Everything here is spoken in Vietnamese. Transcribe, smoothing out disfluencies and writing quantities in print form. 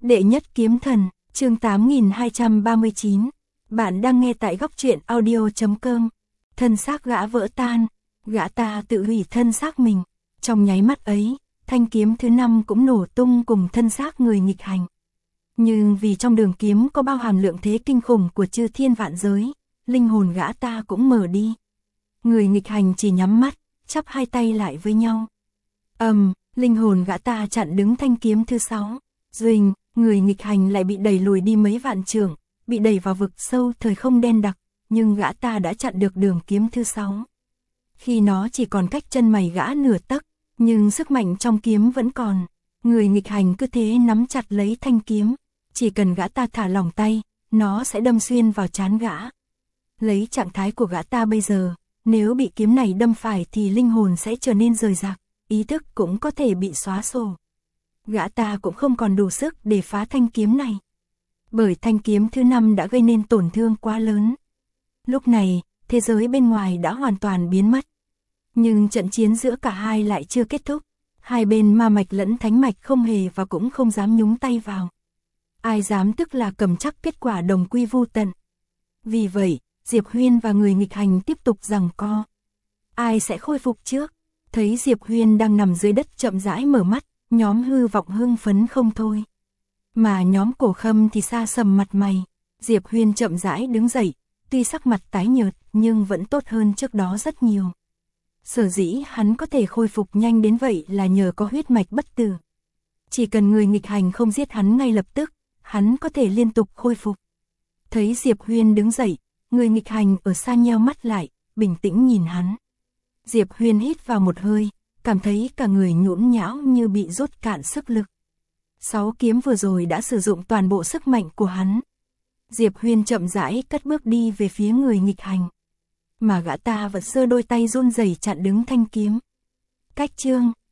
Đệ nhất kiếm thần, chương 8239. Bạn đang nghe tại góc truyện audio.com. Thân xác gã vỡ tan, gã ta tự hủy thân xác mình. Trong nháy mắt ấy, thanh kiếm thứ 5 cũng nổ tung cùng thân xác người nghịch hành. Nhưng vì trong đường kiếm có bao hàm lượng thế kinh khủng của chư thiên vạn giới, linh hồn gã ta cũng mở đi. Người nghịch hành chỉ nhắm mắt, chắp hai tay lại với nhau. Linh hồn gã ta chặn đứng thanh kiếm thứ 6. Duỳnh, người nghịch hành lại bị đẩy lùi đi mấy vạn trượng, bị đẩy vào vực sâu thời không đen đặc, nhưng gã ta đã chặn được đường kiếm thứ 6. Khi nó chỉ còn cách chân mày gã nửa tấc, nhưng sức mạnh trong kiếm vẫn còn. Người nghịch hành cứ thế nắm chặt lấy thanh kiếm, chỉ cần gã ta thả lỏng tay, nó sẽ đâm xuyên vào trán gã. Lấy trạng thái của gã ta bây giờ, nếu bị kiếm này đâm phải thì linh hồn sẽ trở nên rời rạc, ý thức cũng có thể bị xóa sổ. Gã ta cũng không còn đủ sức để phá thanh kiếm này, bởi thanh kiếm thứ 5 đã gây nên tổn thương quá lớn. Lúc này, thế giới bên ngoài đã hoàn toàn biến mất. Nhưng trận chiến giữa cả hai lại chưa kết thúc. Hai bên ma mạch lẫn thánh mạch không hề và cũng không dám nhúng tay vào. Ai dám tức là cầm chắc kết quả đồng quy vu tận. Vì vậy, Diệp Huyên và người nghịch hành tiếp tục giằng co. Ai sẽ khôi phục trước? Thấy Diệp Huyên đang nằm dưới đất chậm rãi mở mắt, nhóm Hư Vọng hưng phấn không thôi. Mà nhóm Cổ Khâm thì xa sầm mặt mày. Diệp Huyên chậm rãi đứng dậy, tuy sắc mặt tái nhợt nhưng vẫn tốt hơn trước đó rất nhiều. Sở dĩ hắn có thể khôi phục nhanh đến vậy là nhờ có huyết mạch bất tử. Chỉ cần người nghịch hành không giết hắn ngay lập tức, hắn có thể liên tục khôi phục. Thấy Diệp Huyên đứng dậy, người nghịch hành ở xa nheo mắt lại, bình tĩnh nhìn hắn. Diệp Huyên hít vào một hơi, cảm thấy cả người nhũn nhão như bị rút cạn sức lực. 6 kiếm vừa rồi đã sử dụng toàn bộ sức mạnh của hắn. Diệp Huyên chậm rãi cất bước đi về phía người nghịch hành. Mà gã ta vẫn giơ đôi tay run rẩy chặn đứng thanh kiếm. Cách chương